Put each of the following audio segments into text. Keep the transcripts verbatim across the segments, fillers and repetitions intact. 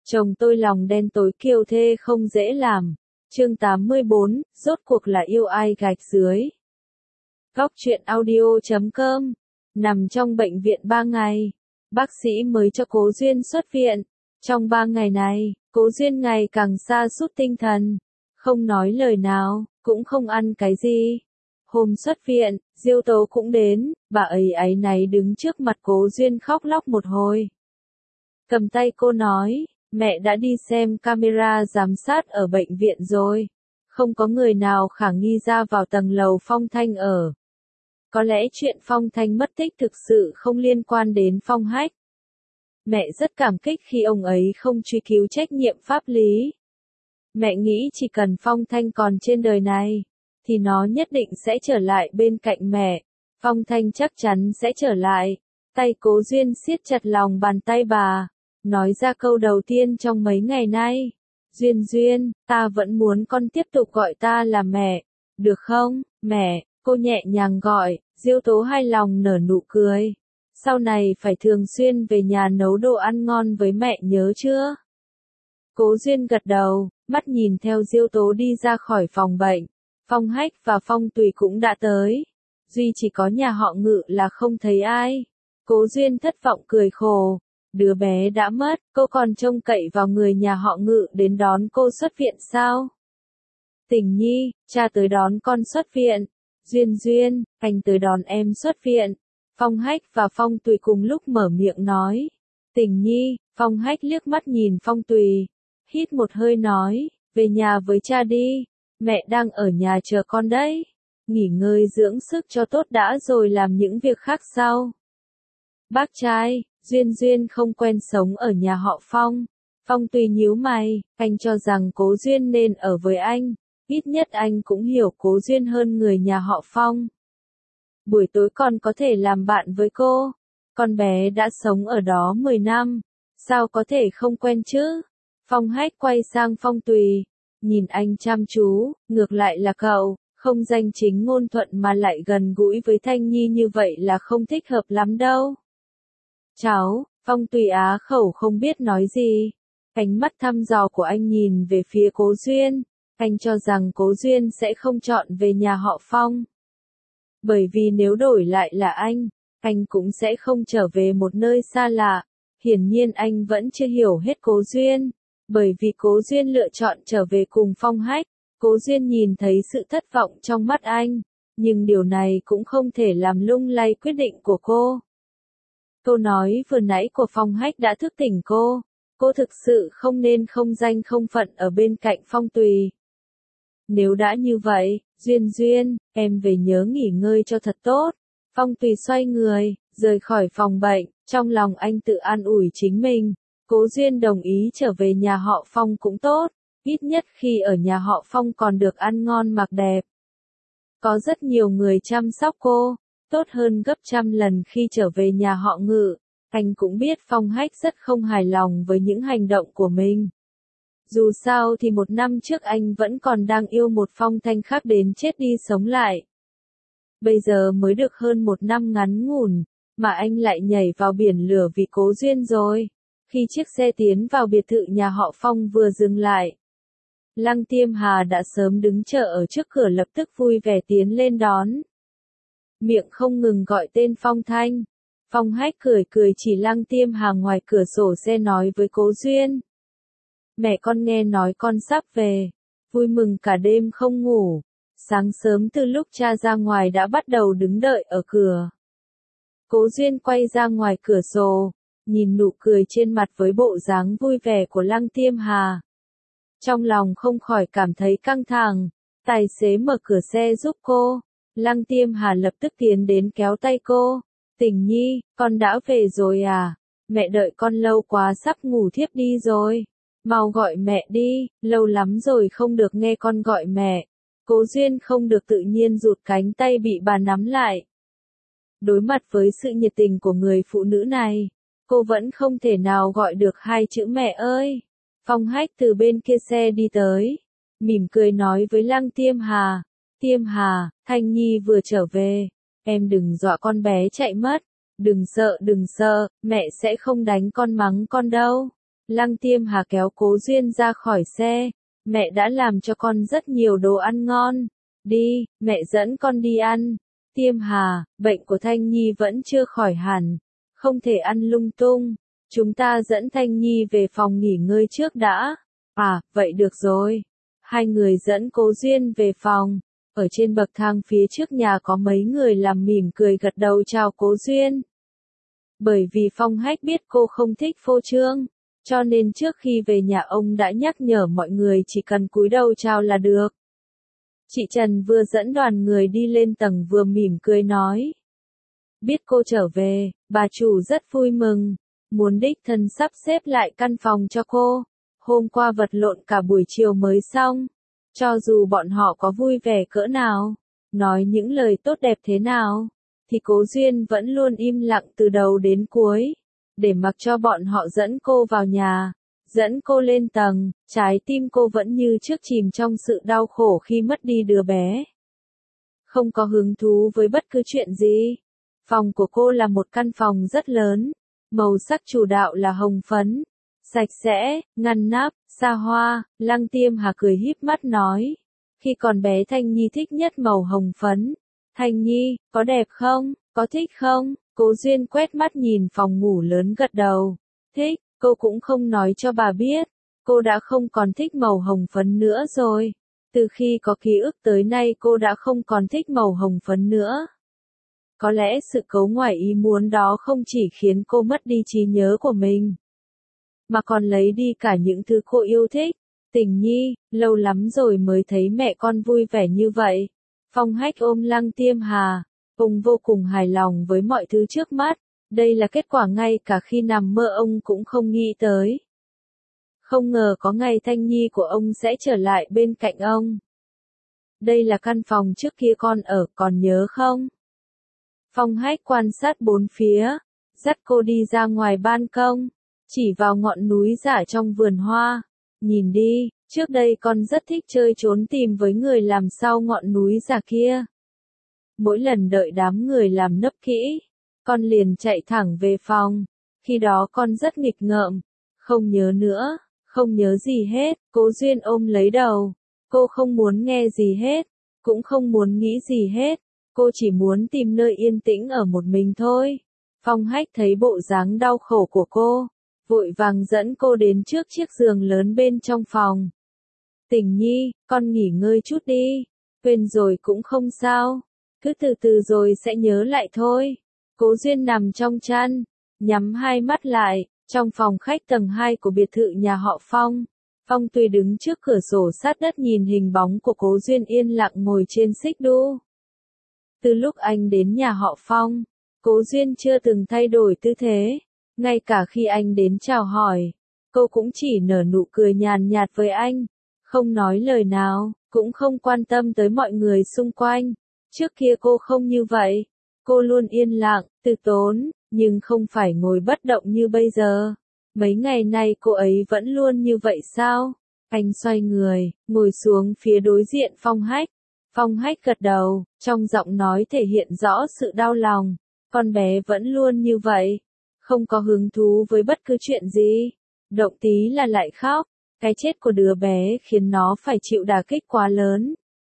Chồng tôi lòng đen tối kiêu thê không dễ làm. Chương tám mươi bốn, rốt cuộc là yêu ai gạch dưới. Góc truyện audio chấm com. Nằm trong bệnh viện ba ngày, bác sĩ mới cho Cố Duyên xuất viện. Trong ba ngày này, Cố Duyên ngày càng sa sút tinh thần, không nói lời nào, cũng không ăn cái gì. Hôm xuất viện, Diêu Tố cũng đến, bà ấy áy náy đứng trước mặt Cố Duyên khóc lóc một hồi. Cầm tay cô nói, mẹ đã đi xem camera giám sát ở bệnh viện rồi. Không có người nào khả nghi ra vào tầng lầu Phong Thanh ở. Có lẽ chuyện Phong Thanh mất tích thực sự không liên quan đến Phong Hách. Mẹ rất cảm kích khi ông ấy không truy cứu trách nhiệm pháp lý. Mẹ nghĩ chỉ cần Phong Thanh còn trên đời này, thì nó nhất định sẽ trở lại bên cạnh mẹ. Phong Thanh chắc chắn sẽ trở lại. Tay Cố Duyên siết chặt lòng bàn tay bà, nói ra câu đầu tiên trong mấy ngày nay. Duyên Duyên, ta vẫn muốn con tiếp tục gọi ta là mẹ. Được không, mẹ? Cô nhẹ nhàng gọi. Diêu Tố hài lòng nở nụ cười. Sau này phải thường xuyên về nhà nấu đồ ăn ngon với mẹ nhớ chưa? Cố Duyên gật đầu, mắt nhìn theo Diêu Tố đi ra khỏi phòng bệnh. Phong Hách và Phong Tùy cũng đã tới. Duy chỉ có nhà họ Ngự là không thấy ai. Cố Duyên thất vọng cười khổ. Đứa bé đã mất, cô còn trông cậy vào người nhà họ Ngự đến đón cô xuất viện sao? Tình Nhi, cha tới đón con xuất viện. Duyên Duyên, anh tới đón em xuất viện. Phong Hách và Phong Tùy cùng lúc mở miệng nói. Tình Nhi, Phong Hách liếc mắt nhìn Phong Tùy. Hít một hơi nói, về nhà với cha đi. Mẹ đang ở nhà chờ con đấy. Nghỉ ngơi dưỡng sức cho tốt đã rồi làm những việc khác sau. Bác trai, Duyên Duyên không quen sống ở nhà họ Phong. Phong Tùy nhíu mày, anh cho rằng Cố Duyên nên ở với anh. Ít nhất anh cũng hiểu Cố Duyên hơn người nhà họ Phong. Buổi tối còn có thể làm bạn với cô. Con bé đã sống ở đó mười năm. Sao có thể không quen chứ? Phong Hách quay sang Phong Tùy. Nhìn anh chăm chú, ngược lại là cậu, không danh chính ngôn thuận mà lại gần gũi với Thanh Nhi như vậy là không thích hợp lắm đâu. Cháu, Phong Tùy á khẩu không biết nói gì. Ánh mắt thăm dò của anh nhìn về phía Cố Duyên. Anh cho rằng Cố Duyên sẽ không chọn về nhà họ Phong. Bởi vì nếu đổi lại là anh, anh cũng sẽ không trở về một nơi xa lạ. Hiển nhiên anh vẫn chưa hiểu hết Cố Duyên. Bởi vì Cố Duyên lựa chọn trở về cùng Phong Hách, Cố Duyên nhìn thấy sự thất vọng trong mắt anh. Nhưng điều này cũng không thể làm lung lay quyết định của cô. Câu nói vừa nãy của Phong Hách đã thức tỉnh cô. Cô thực sự không nên không danh không phận ở bên cạnh Phong Tùy. Nếu đã như vậy, Duyên Duyên, em về nhớ nghỉ ngơi cho thật tốt. Phong Tùy xoay người, rời khỏi phòng bệnh, trong lòng anh tự an ủi chính mình. Cố Duyên đồng ý trở về nhà họ Phong cũng tốt, ít nhất khi ở nhà họ Phong còn được ăn ngon mặc đẹp. Có rất nhiều người chăm sóc cô, tốt hơn gấp trăm lần khi trở về nhà họ Ngự. Anh cũng biết Phong Hách rất không hài lòng với những hành động của mình. Dù sao thì một năm trước anh vẫn còn đang yêu một Phong Thanh khác đến chết đi sống lại. Bây giờ mới được hơn một năm ngắn ngủn, mà anh lại nhảy vào biển lửa vì Cố Duyên rồi. Khi chiếc xe tiến vào biệt thự nhà họ Phong vừa dừng lại, Lăng Tiêm Hà đã sớm đứng chờ ở trước cửa lập tức vui vẻ tiến lên đón. Miệng không ngừng gọi tên Phong Thanh. Phong Hách cười cười chỉ Lăng Tiêm Hà ngoài cửa sổ xe nói với Cố Duyên. Mẹ con nghe nói con sắp về, vui mừng cả đêm không ngủ. Sáng sớm từ lúc cha ra ngoài đã bắt đầu đứng đợi ở cửa. Cố Duyên quay ra ngoài cửa sổ, nhìn nụ cười trên mặt với bộ dáng vui vẻ của Lăng Tiêm Hà. Trong lòng không khỏi cảm thấy căng thẳng, tài xế mở cửa xe giúp cô. Lăng Tiêm Hà lập tức tiến đến kéo tay cô. Tình Nhi, con đã về rồi à? Mẹ đợi con lâu quá sắp ngủ thiếp đi rồi. Mau gọi mẹ đi, lâu lắm rồi không được nghe con gọi mẹ. Cố Duyên không được tự nhiên rụt cánh tay bị bà nắm lại. Đối mặt với sự nhiệt tình của người phụ nữ này, cô vẫn không thể nào gọi được hai chữ mẹ ơi. Phong Hách từ bên kia xe đi tới, mỉm cười nói với Lăng Tiêm Hà. Tiêm Hà, Thanh Nhi vừa trở về, em đừng dọa con bé chạy mất. Đừng sợ đừng sợ, mẹ sẽ không đánh con mắng con đâu. Lăng Tiêm Hà kéo Cố Duyên ra khỏi xe. Mẹ đã làm cho con rất nhiều đồ ăn ngon. Đi, mẹ dẫn con đi ăn. Tiêm Hà, bệnh của Thanh Nhi vẫn chưa khỏi hẳn. Không thể ăn lung tung. Chúng ta dẫn Thanh Nhi về phòng nghỉ ngơi trước đã. À, vậy được rồi. Hai người dẫn Cố Duyên về phòng. Ở trên bậc thang phía trước nhà có mấy người làm mỉm cười gật đầu chào Cố Duyên. Bởi vì Phong Hách biết cô không thích phô trương, cho nên trước khi về nhà ông đã nhắc nhở mọi người chỉ cần cúi đầu chào là được. Chị Trần vừa dẫn đoàn người đi lên tầng vừa mỉm cười nói. Biết cô trở về, bà chủ rất vui mừng, muốn đích thân sắp xếp lại căn phòng cho cô. Hôm qua vật lộn cả buổi chiều mới xong. Cho dù bọn họ có vui vẻ cỡ nào, nói những lời tốt đẹp thế nào, thì Cố Duyên vẫn luôn im lặng từ đầu đến cuối, để mặc cho bọn họ dẫn cô vào nhà, dẫn cô lên tầng, trái tim cô vẫn như trước chìm trong sự đau khổ khi mất đi đứa bé. Không có hứng thú với bất cứ chuyện gì. Phòng của cô là một căn phòng rất lớn, màu sắc chủ đạo là hồng phấn, sạch sẽ, ngăn nắp, xa hoa. Lăng Tiêm Hà cười híp mắt nói. Khi còn bé Thanh Nhi thích nhất màu hồng phấn. Thanh Nhi, có đẹp không? Có thích không? Cố Duyên quét mắt nhìn phòng ngủ lớn gật đầu. Thích, cô cũng không nói cho bà biết. Cô đã không còn thích màu hồng phấn nữa rồi. Từ khi có ký ức tới nay cô đã không còn thích màu hồng phấn nữa. Có lẽ sự cố ngoài ý muốn đó không chỉ khiến cô mất đi trí nhớ của mình, mà còn lấy đi cả những thứ cô yêu thích. Tình Nhi, lâu lắm rồi mới thấy mẹ con vui vẻ như vậy. Phong Hách ôm Lăng Tiêm Hà, ông vô cùng hài lòng với mọi thứ trước mắt. Đây là kết quả ngay cả khi nằm mơ ông cũng không nghĩ tới. Không ngờ có ngày Thanh Nhi của ông sẽ trở lại bên cạnh ông. Đây là căn phòng trước kia con ở, còn nhớ không? Phong Hách quan sát bốn phía, dắt cô đi ra ngoài ban công, chỉ vào ngọn núi giả trong vườn hoa. Nhìn đi, trước đây con rất thích chơi trốn tìm với người làm sau ngọn núi giả kia. Mỗi lần đợi đám người làm nấp kỹ, con liền chạy thẳng về phòng. Khi đó con rất nghịch ngợm, không nhớ nữa, không nhớ gì hết. Cố Duyên ôm lấy đầu, cô không muốn nghe gì hết, cũng không muốn nghĩ gì hết. Cô chỉ muốn tìm nơi yên tĩnh ở một mình thôi. Phong Hách thấy bộ dáng đau khổ của cô, vội vàng dẫn cô đến trước chiếc giường lớn bên trong phòng. Tình Nhi, con nghỉ ngơi chút đi, quên rồi cũng không sao, cứ từ từ rồi sẽ nhớ lại thôi. Cố Duyên nằm trong chăn, nhắm hai mắt lại, trong phòng khách tầng hai của biệt thự nhà họ Phong. Phong Tùy đứng trước cửa sổ sát đất nhìn hình bóng của Cố Duyên yên lặng ngồi trên xích đu. Từ lúc anh đến nhà họ Phong, Cố Duyên chưa từng thay đổi tư thế. Ngay cả khi anh đến chào hỏi, cô cũng chỉ nở nụ cười nhàn nhạt với anh, không nói lời nào, cũng không quan tâm tới mọi người xung quanh. Trước kia cô không như vậy, cô luôn yên lặng, từ tốn, nhưng không phải ngồi bất động như bây giờ. Mấy ngày nay cô ấy vẫn luôn như vậy sao? Anh xoay người, ngồi xuống phía đối diện Phong Hách. Phong Hách gật đầu, trong giọng nói thể hiện rõ sự đau lòng. Con bé vẫn luôn như vậy, không có hứng thú với bất cứ chuyện gì, động tí là lại khóc. Cái chết của đứa bé khiến nó phải chịu đả kích quá lớn.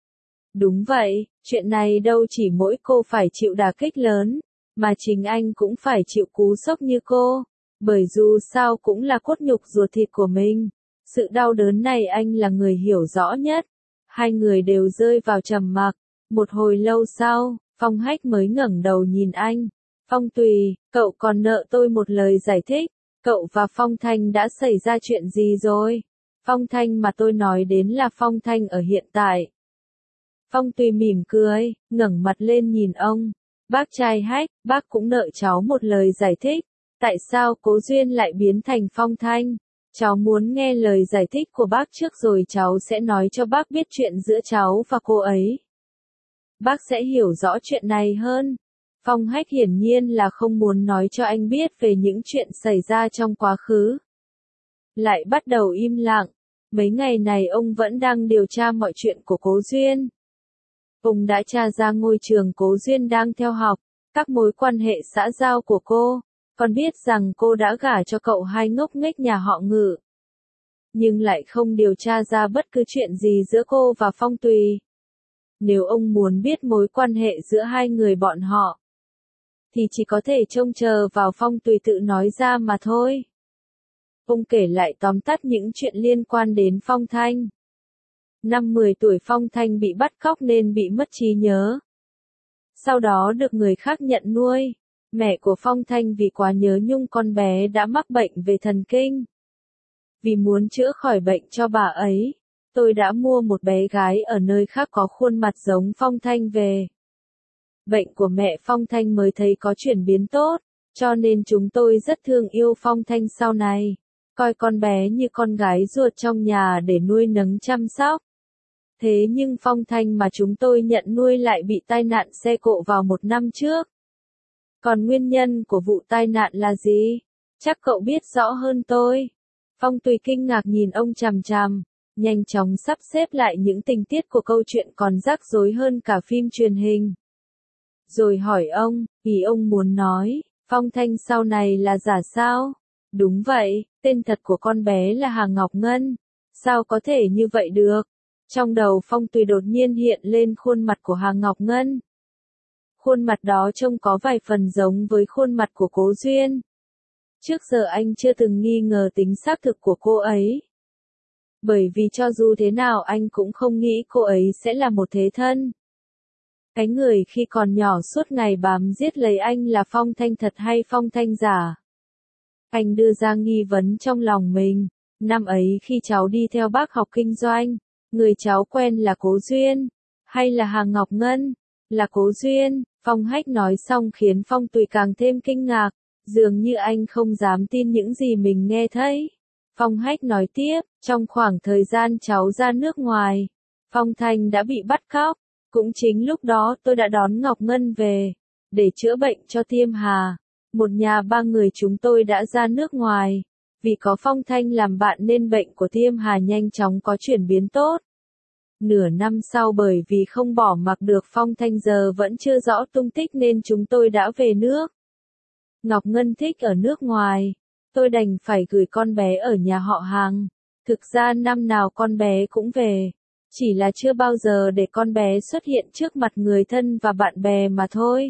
Đúng vậy, chuyện này đâu chỉ mỗi cô phải chịu đả kích lớn, mà chính anh cũng phải chịu cú sốc như cô, bởi dù sao cũng là cốt nhục ruột thịt của mình. Sự đau đớn này anh là người hiểu rõ nhất. Hai người đều rơi vào trầm mặc. Một hồi lâu sau, Phong Hách mới ngẩng đầu nhìn anh. Phong Tùy, cậu còn nợ tôi một lời giải thích. Cậu và Phong Thanh đã xảy ra chuyện gì rồi? Phong Thanh mà tôi nói đến là Phong Thanh ở hiện tại. Phong Tùy mỉm cười, ngẩng mặt lên nhìn ông. Bác trai Hách, bác cũng nợ cháu một lời giải thích. Tại sao Cố Duyên lại biến thành Phong Thanh? Cháu muốn nghe lời giải thích của bác trước rồi cháu sẽ nói cho bác biết chuyện giữa cháu và cô ấy. Bác sẽ hiểu rõ chuyện này hơn. Phong Hách hiển nhiên là không muốn nói cho anh biết về những chuyện xảy ra trong quá khứ. Lại bắt đầu im lặng. Mấy ngày này ông vẫn đang điều tra mọi chuyện của Cố Duyên. Ông đã tra ra ngôi trường Cố Duyên đang theo học, các mối quan hệ xã giao của cô. Con biết rằng cô đã gả cho cậu hai ngốc nghếch nhà họ Ngự. Nhưng lại không điều tra ra bất cứ chuyện gì giữa cô và Phong Tùy. Nếu ông muốn biết mối quan hệ giữa hai người bọn họ, thì chỉ có thể trông chờ vào Phong Tùy tự nói ra mà thôi. Ông kể lại tóm tắt những chuyện liên quan đến Phong Thanh. Năm mười tuổi Phong Thanh bị bắt cóc nên bị mất trí nhớ. Sau đó được người khác nhận nuôi. Mẹ của Phong Thanh vì quá nhớ nhung con bé đã mắc bệnh về thần kinh. Vì muốn chữa khỏi bệnh cho bà ấy, tôi đã mua một bé gái ở nơi khác có khuôn mặt giống Phong Thanh về. Bệnh của mẹ Phong Thanh mới thấy có chuyển biến tốt, cho nên chúng tôi rất thương yêu Phong Thanh sau này, coi con bé như con gái ruột trong nhà để nuôi nấng chăm sóc. Thế nhưng Phong Thanh mà chúng tôi nhận nuôi lại bị tai nạn xe cộ vào một năm trước. Còn nguyên nhân của vụ tai nạn là gì? Chắc cậu biết rõ hơn tôi. Phong Tùy kinh ngạc nhìn ông chằm chằm, nhanh chóng sắp xếp lại những tình tiết của câu chuyện còn rắc rối hơn cả phim truyền hình. Rồi hỏi ông, ý ông muốn nói, Phong Thanh sau này là giả sao? Đúng vậy, tên thật của con bé là Hà Ngọc Ngân. Sao có thể như vậy được? Trong đầu Phong Tùy đột nhiên hiện lên khuôn mặt của Hà Ngọc Ngân. Khuôn mặt đó trông có vài phần giống với khuôn mặt của Cố Duyên. Trước giờ anh chưa từng nghi ngờ tính xác thực của cô ấy. Bởi vì cho dù thế nào anh cũng không nghĩ cô ấy sẽ là một thế thân. Cái người khi còn nhỏ suốt ngày bám giết lấy anh là Phong Thanh thật hay Phong Thanh giả. Anh đưa ra nghi vấn trong lòng mình. Năm ấy khi cháu đi theo bác học kinh doanh, người cháu quen là Cố Duyên, hay là Hà Ngọc Ngân? Là Cố Duyên, Phong Hách nói xong khiến Phong Tùy càng thêm kinh ngạc, dường như anh không dám tin những gì mình nghe thấy. Phong Hách nói tiếp, trong khoảng thời gian cháu ra nước ngoài, Phong Thanh đã bị bắt cóc, cũng chính lúc đó tôi đã đón Ngọc Ngân về, để chữa bệnh cho Tiêm Hà. Một nhà ba người chúng tôi đã ra nước ngoài, vì có Phong Thanh làm bạn nên bệnh của Tiêm Hà nhanh chóng có chuyển biến tốt. Nửa năm sau bởi vì không bỏ mặc được Phong Thanh giờ vẫn chưa rõ tung tích nên chúng tôi đã về nước. Ngọc Ngân thích ở nước ngoài, tôi đành phải gửi con bé ở nhà họ Hàng. Thực ra năm nào con bé cũng về, chỉ là chưa bao giờ để con bé xuất hiện trước mặt người thân và bạn bè mà thôi.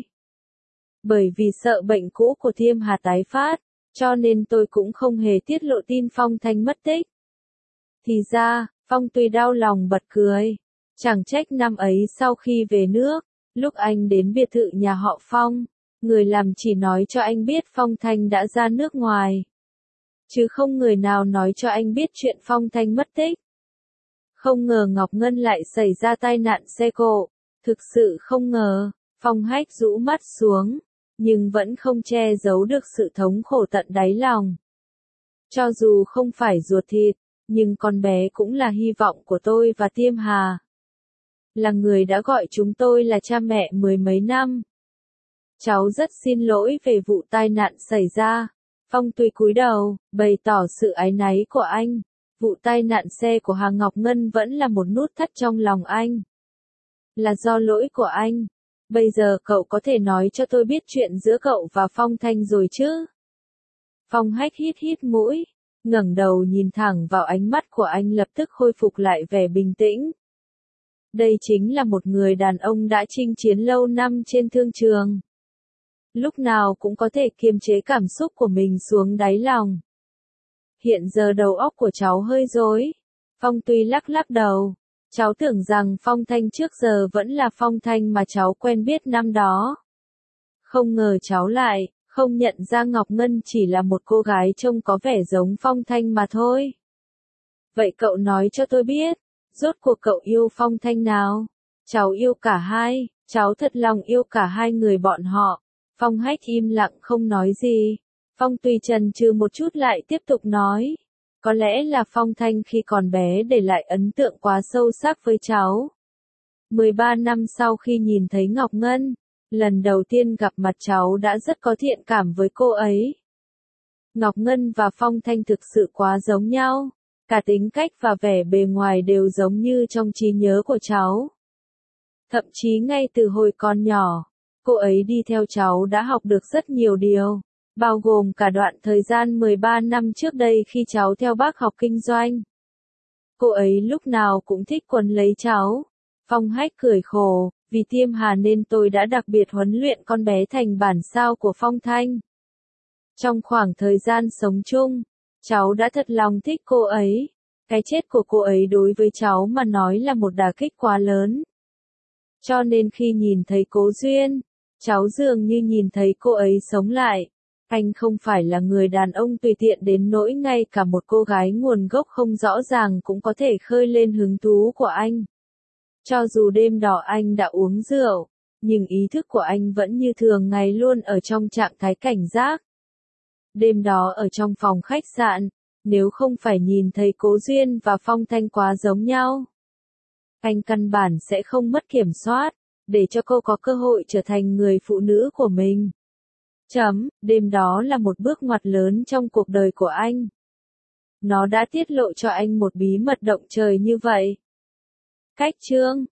Bởi vì sợ bệnh cũ của Tiêm Hà tái phát, cho nên tôi cũng không hề tiết lộ tin Phong Thanh mất tích. Thì ra, Phong Tùy đau lòng bật cười. Chẳng trách năm ấy sau khi về nước, lúc anh đến biệt thự nhà họ Phong, người làm chỉ nói cho anh biết Phong Thanh đã ra nước ngoài. Chứ không người nào nói cho anh biết chuyện Phong Thanh mất tích. Không ngờ Ngọc Ngân lại xảy ra tai nạn xe cộ. Thực sự không ngờ, Phong Hách rũ mắt xuống, nhưng vẫn không che giấu được sự thống khổ tận đáy lòng. Cho dù không phải ruột thịt, nhưng con bé cũng là hy vọng của tôi và Tiêm Hà. Là người đã gọi chúng tôi là cha mẹ mười mấy năm. Cháu rất xin lỗi về vụ tai nạn xảy ra. Phong Tùy cúi đầu, bày tỏ sự áy náy của anh. Vụ tai nạn xe của Hà Ngọc Ngân vẫn là một nút thắt trong lòng anh. Là do lỗi của anh. Bây giờ cậu có thể nói cho tôi biết chuyện giữa cậu và Phong Thanh rồi chứ? Phong Hách hít hít mũi, ngẩng đầu nhìn thẳng vào ánh mắt của anh lập tức khôi phục lại vẻ bình tĩnh. Đây chính là một người đàn ông đã chinh chiến lâu năm trên thương trường. Lúc nào cũng có thể kiềm chế cảm xúc của mình xuống đáy lòng. Hiện giờ đầu óc của cháu hơi rối. Phong Tùy lắc lắc đầu. Cháu tưởng rằng Phong Thanh trước giờ vẫn là Phong Thanh mà cháu quen biết năm đó. Không ngờ cháu lại, không nhận ra Ngọc Ngân chỉ là một cô gái trông có vẻ giống Phong Thanh mà thôi. Vậy cậu nói cho tôi biết, rốt cuộc cậu yêu Phong Thanh nào? Cháu yêu cả hai, cháu thật lòng yêu cả hai người bọn họ. Phong Hách im lặng không nói gì. Phong Tùy chần chừ một chút lại tiếp tục nói. Có lẽ là Phong Thanh khi còn bé để lại ấn tượng quá sâu sắc với cháu. mười ba năm sau khi nhìn thấy Ngọc Ngân, lần đầu tiên gặp mặt cháu đã rất có thiện cảm với cô ấy. Ngọc Ngân và Phong Thanh thực sự quá giống nhau. Cả tính cách và vẻ bề ngoài đều giống như trong trí nhớ của cháu. Thậm chí ngay từ hồi còn nhỏ, cô ấy đi theo cháu đã học được rất nhiều điều. bao gồm cả đoạn thời gian mười ba năm trước đây khi cháu theo bác học kinh doanh. Cô ấy lúc nào cũng thích quấn lấy cháu. Phong Hách cười khổ, vì Tiêm Hà nên tôi đã đặc biệt huấn luyện con bé thành bản sao của Phong Thanh. Trong khoảng thời gian sống chung, cháu đã thật lòng thích cô ấy. Cái chết của cô ấy đối với cháu mà nói là một đả kích quá lớn. Cho nên khi nhìn thấy Cố Duyên, cháu dường như nhìn thấy cô ấy sống lại. Anh không phải là người đàn ông tùy tiện đến nỗi ngay cả một cô gái nguồn gốc không rõ ràng cũng có thể khơi lên hứng thú của anh. Cho dù đêm đó anh đã uống rượu, nhưng ý thức của anh vẫn như thường ngày luôn ở trong trạng thái cảnh giác. Đêm đó ở trong phòng khách sạn, nếu không phải nhìn thấy Cố Duyên và Phong Thanh quá giống nhau, anh căn bản sẽ không mất kiểm soát, để cho cô có cơ hội trở thành người phụ nữ của mình. Chấm, đêm đó là một bước ngoặt lớn trong cuộc đời của anh. Nó đã tiết lộ cho anh một bí mật động trời như vậy. Cách chương